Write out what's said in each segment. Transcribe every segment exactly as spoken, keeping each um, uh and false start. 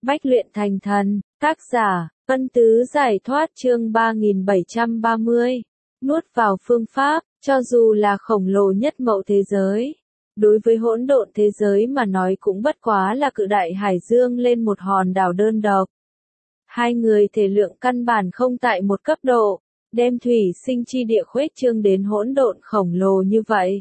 Bách luyện thành thần, tác giả, Ân Tứ giải thoát chương ba nghìn bảy trăm ba mươi. Nuốt vào phương pháp, cho dù là khổng lồ nhất mậu thế giới. Đối với hỗn độn thế giới mà nói cũng bất quá là cự đại hải dương lên một hòn đảo đơn độc. Hai người thể lượng căn bản không tại một cấp độ, đem thủy sinh chi địa khuếch trương đến hỗn độn khổng lồ như vậy.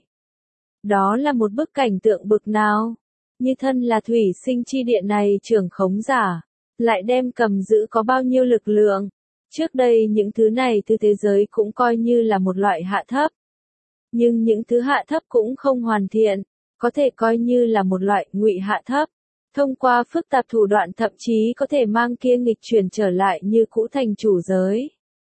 Đó là một bức cảnh tượng bực nào? Như thân là thủy sinh chi địa này trưởng khống giả, lại đem cầm giữ có bao nhiêu lực lượng. Trước đây những thứ này từ thế giới cũng coi như là một loại hạ thấp. Nhưng những thứ hạ thấp cũng không hoàn thiện, có thể coi như là một loại ngụy hạ thấp. Thông qua phức tạp thủ đoạn thậm chí có thể mang kia nghịch chuyển trở lại như cũ thành chủ giới.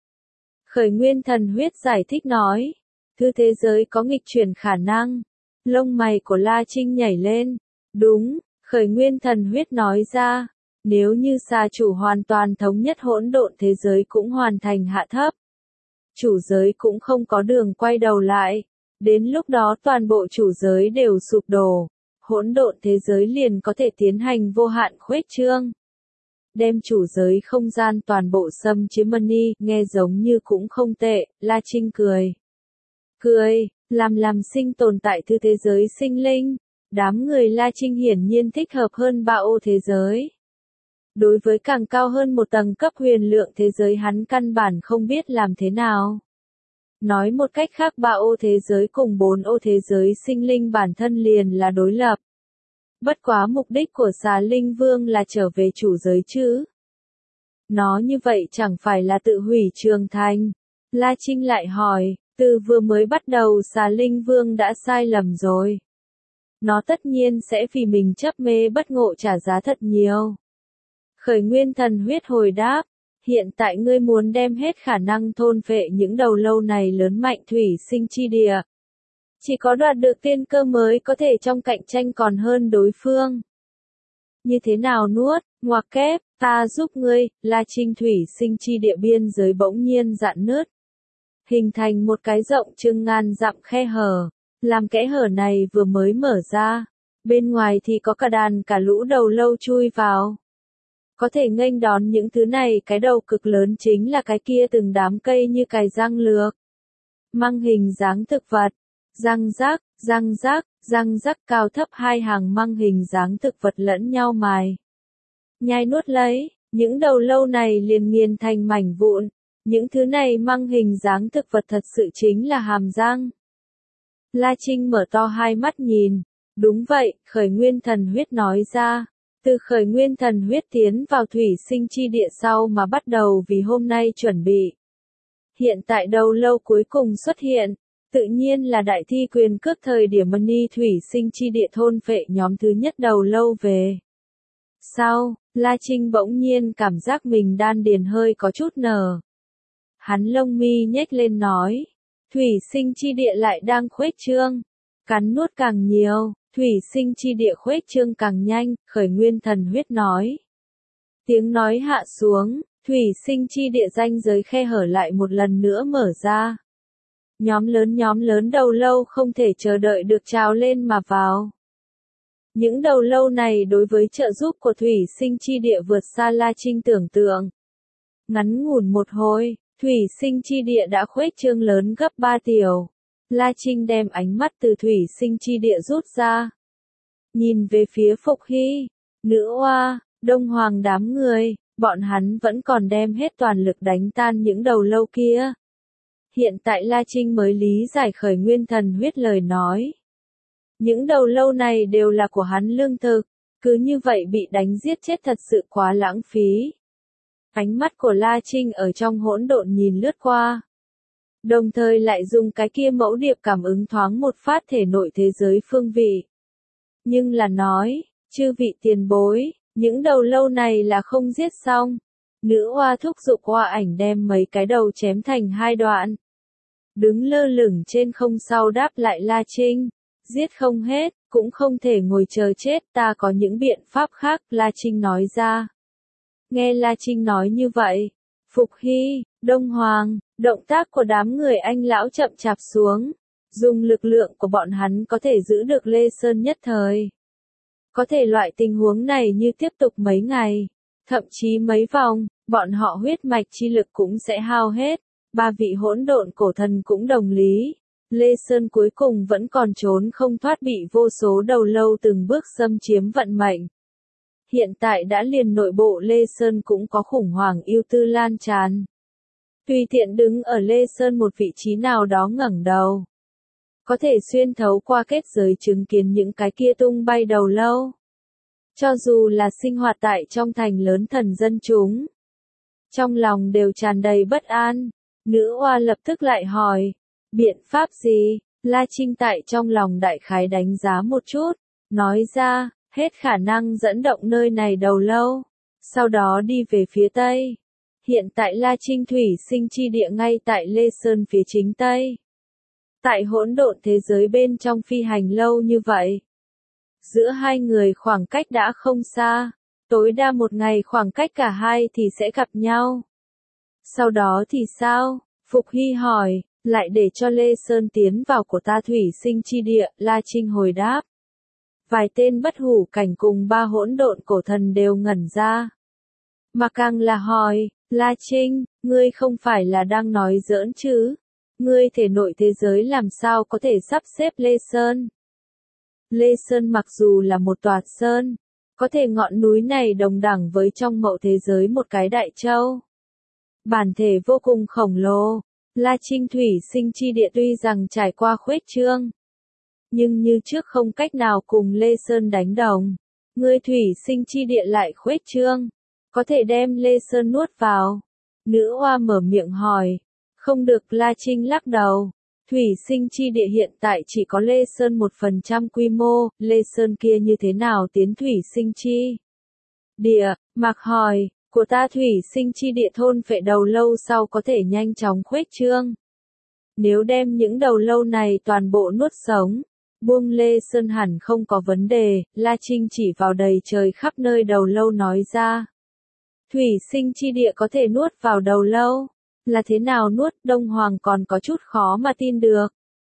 Khởi Nguyên Thần Huyết giải thích nói, thứ thế giới có nghịch chuyển khả năng. Lông mày của La Trinh nhảy lên. Đúng, Khởi Nguyên Thần Huyết nói ra, nếu như xà chủ hoàn toàn thống nhất hỗn độn thế giới cũng hoàn thành hạ thấp. Chủ giới cũng không có đường quay đầu lại, đến lúc đó toàn bộ chủ giới đều sụp đổ, hỗn độn thế giới liền có thể tiến hành vô hạn khuếch trương. Đem chủ giới không gian toàn bộ xâm chiếm mani, nghe giống như cũng không tệ, La Trinh cười. Cười, làm làm sinh tồn tại thứ thế giới sinh linh. Đám người La Trinh hiển nhiên thích hợp hơn ba ô thế giới. Đối với càng cao hơn một tầng cấp huyền lượng thế giới hắn căn bản không biết làm thế nào. Nói một cách khác ba ô thế giới cùng bốn ô thế giới sinh linh bản thân liền là đối lập. Bất quá mục đích của xà linh vương là trở về chủ giới chứ. Nó như vậy chẳng phải là tự hủy trường thành. La Trinh lại hỏi, từ vừa mới bắt đầu xà linh vương đã sai lầm rồi. Nó tất nhiên sẽ vì mình chấp mê bất ngộ trả giá thật nhiều. Khởi Nguyên Thần Huyết hồi đáp, hiện tại ngươi muốn đem hết khả năng thôn phệ những đầu lâu này lớn mạnh thủy sinh chi địa. Chỉ có đoạt được tiên cơ mới có thể trong cạnh tranh còn hơn đối phương. Như thế nào nuốt, ngoặc kép, ta giúp ngươi, La Trinh thủy sinh chi địa biên giới bỗng nhiên dạn nứt. Hình thành một cái rộng chừng ngàn dặm khe hở. Làm kẽ hở này vừa mới mở ra, bên ngoài thì có cả đàn cả lũ đầu lâu chui vào. Có thể nghênh đón những thứ này, cái đầu cực lớn chính là cái kia từng đám cây như cài răng lược. Măng hình dáng thực vật, răng rác, răng rác, răng rác cao thấp hai hàng măng hình dáng thực vật lẫn nhau mài. Nhai nuốt lấy, những đầu lâu này liền nghiền thành mảnh vụn. Những thứ này măng hình dáng thực vật thật sự chính là hàm răng. La Trinh mở to hai mắt nhìn. Đúng vậy, Khởi Nguyên Thần Huyết nói ra. Từ Khởi Nguyên Thần Huyết tiến vào thủy sinh chi địa sau mà bắt đầu vì hôm nay chuẩn bị. Hiện tại đầu lâu cuối cùng xuất hiện. Tự nhiên là đại thi quyền cước thời điểm mani thủy sinh chi địa thôn phệ nhóm thứ nhất đầu lâu về. Sau, La Trinh bỗng nhiên cảm giác mình đan điền hơi có chút nở. Hắn lông mi nhếch lên nói. Thủy sinh chi địa lại đang khuếch trương. Cắn nuốt càng nhiều, thủy sinh chi địa khuếch trương càng nhanh, Khởi Nguyên Thần Huyết nói. Tiếng nói hạ xuống, thủy sinh chi địa ranh giới khe hở lại một lần nữa mở ra. Nhóm lớn nhóm lớn đầu lâu không thể chờ đợi được trào lên mà vào. Những đầu lâu này đối với trợ giúp của thủy sinh chi địa vượt xa La Trinh tưởng tượng. Ngắn ngủn một hồi. Thủy sinh chi địa đã khuếch trương lớn gấp ba tiểu. La Trinh đem ánh mắt từ thủy sinh chi địa rút ra. Nhìn về phía Phục Hy, Nữ Oa, Đông Hoàng đám người, bọn hắn vẫn còn đem hết toàn lực đánh tan những đầu lâu kia. Hiện tại La Trinh mới lý giải Khởi Nguyên Thần Huyết lời nói. Những đầu lâu này đều là của hắn lương thực, cứ như vậy bị đánh giết chết thật sự quá lãng phí. Ánh mắt của La Trinh ở trong hỗn độn nhìn lướt qua. Đồng thời lại dùng cái kia mẫu điệp cảm ứng thoáng một phát thể nội thế giới phương vị. Nhưng là nói, chư vị tiền bối, những đầu lâu này là không giết xong. Nữ Oa thúc giục Oa Ảnh đem mấy cái đầu chém thành hai đoạn. Đứng lơ lửng trên không sau đáp lại La Trinh. Giết không hết, cũng không thể ngồi chờ chết, ta có những biện pháp khác, La Trinh nói ra. Nghe La Trinh nói như vậy, Phục Hy, Đông Hoàng, động tác của đám người anh lão chậm chạp xuống. Dùng lực lượng của bọn hắn có thể giữ được Lê Sơn nhất thời. Có thể loại tình huống này như tiếp tục mấy ngày, Thậm chí mấy vòng, bọn họ huyết mạch chi lực cũng sẽ hao hết. Ba vị hỗn độn cổ thần cũng đồng lý. Lê Sơn cuối cùng vẫn còn trốn không thoát bị vô số đầu lâu từng bước xâm chiếm vận mệnh. Hiện tại đã liền nội bộ Lê Sơn cũng có khủng hoảng ưu tư lan tràn. Tùy tiện đứng ở Lê Sơn một vị trí nào đó ngẩng đầu. Có thể xuyên thấu qua kết giới chứng kiến những cái kia tung bay đầu lâu. Cho dù là sinh hoạt tại trong thành lớn thần dân chúng. Trong lòng đều tràn đầy bất an. Nữ oa lập tức lại hỏi. Biện pháp gì? La Trinh tại trong lòng đại khái đánh giá một chút. Nói ra, hết khả năng dẫn động nơi này đầu lâu. Sau đó đi về phía tây. Hiện tại La Trinh thủy sinh chi địa ngay tại Lê Sơn phía chính tây. Tại hỗn độn thế giới bên trong phi hành lâu như vậy. Giữa hai người khoảng cách đã không xa. Tối đa một ngày khoảng cách cả hai thì sẽ gặp nhau. Sau đó thì sao? Phục Hy hỏi, lại để cho Lê Sơn tiến vào của ta thủy sinh chi địa, La Trinh hồi đáp. Vài tên bất hủ cảnh cùng ba hỗn độn cổ thần đều ngẩn ra. Mà càng là hỏi, La Trinh, ngươi không phải là đang nói giỡn chứ? Ngươi thể nội thế giới làm sao có thể sắp xếp Lê Sơn? Lê Sơn mặc dù là một tòa sơn, có thể ngọn núi này đồng đẳng với trong mậu thế giới một cái đại châu. Bản thể vô cùng khổng lồ, La Trinh thủy sinh chi địa tuy rằng trải qua khuếch trương. Nhưng như trước không cách nào cùng Lê Sơn đánh đồng. Ngươi thủy sinh chi địa lại khuếch trương. Có thể đem Lê Sơn nuốt vào. Nữ oa mở miệng hỏi. Không được, La Trinh lắc đầu. Thủy sinh chi địa hiện tại chỉ có Lê Sơn một phần trăm quy mô. Lê Sơn kia như thế nào tiến thủy sinh chi địa? Mạc hỏi. Của ta thủy sinh chi địa thôn phệ đầu lâu sau có thể nhanh chóng khuếch trương. Nếu đem những đầu lâu này toàn bộ nuốt sống. Buông Lê Sơn hẳn không có vấn đề, La Trinh chỉ vào đầy trời khắp nơi đầu lâu nói ra. Thủy sinh chi địa có thể nuốt vào đầu lâu. Là thế nào nuốt? Đông Hoàng còn có chút khó mà tin được.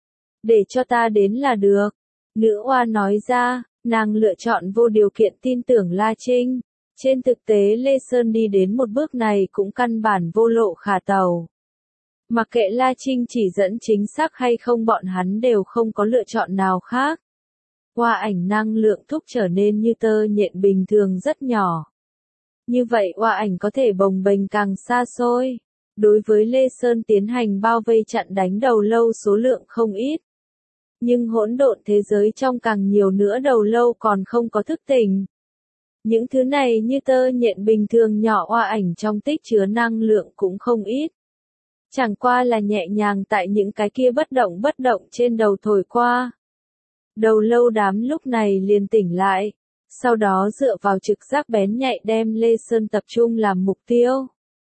Để cho ta đến là được. Nữ oa nói ra, nàng lựa chọn vô điều kiện tin tưởng La Trinh. Trên thực tế Lê Sơn đi đến một bước này cũng căn bản vô lộ khả tàu. Mặc kệ La Trinh chỉ dẫn chính xác hay không bọn hắn đều không có lựa chọn nào khác. Qua ảnh năng lượng thúc trở nên như tơ nhện bình thường rất nhỏ. Như vậy oa ảnh có thể bồng bềnh càng xa xôi. Đối với Lê Sơn tiến hành bao vây chặn đánh đầu lâu số lượng không ít. Nhưng hỗn độn thế giới trong càng nhiều nữa đầu lâu còn không có thức tỉnh. Những thứ này như tơ nhện bình thường nhỏ oa ảnh trong tích chứa năng lượng cũng không ít. Chẳng qua là nhẹ nhàng tại những cái kia bất động bất động trên đầu thổi qua. Đầu lâu đám lúc này liền tỉnh lại. Sau đó dựa vào trực giác bén nhạy đem Lê Sơn tập trung làm mục tiêu.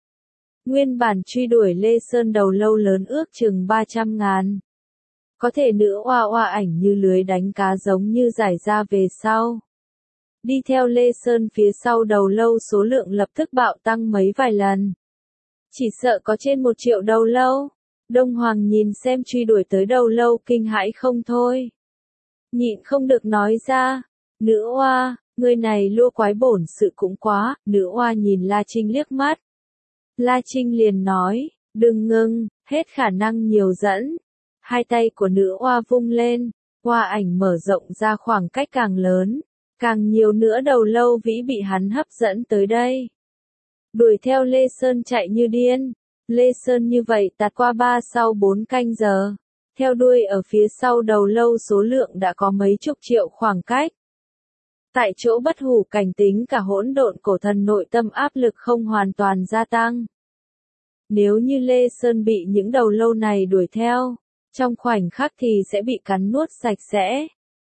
Nguyên bản truy đuổi Lê Sơn đầu lâu lớn ước chừng ba trăm ngàn. Có thể nữ oa oa ảnh như lưới đánh cá giống như giải ra về sau. Đi theo Lê Sơn phía sau đầu lâu số lượng lập tức bạo tăng mấy vài lần. Chỉ sợ có trên một triệu đầu lâu. Đông Hoàng nhìn xem truy đuổi tới đầu lâu kinh hãi không thôi. Nhịn không được nói ra. Nữ oa, người này lua quái bổn sự cũng quá. Nữ oa nhìn La Trinh liếc mắt. La Trinh liền nói, đừng ngưng, hết khả năng nhiều dẫn. Hai tay của nữ oa vung lên, oa ảnh mở rộng ra khoảng cách càng lớn. Càng nhiều nữa đầu lâu vĩ bị hắn hấp dẫn tới đây. Đuổi theo Lê Sơn chạy như điên. Lê Sơn như vậy tạt qua ba sau bốn canh giờ. Theo đuôi ở phía sau đầu lâu số lượng đã có mấy chục triệu khoảng cách. Tại chỗ bất hủ cảnh tính cả hỗn độn cổ thần nội tâm áp lực không hoàn toàn gia tăng. Nếu như Lê Sơn bị những đầu lâu này đuổi theo, trong khoảnh khắc thì sẽ bị cắn nuốt sạch sẽ.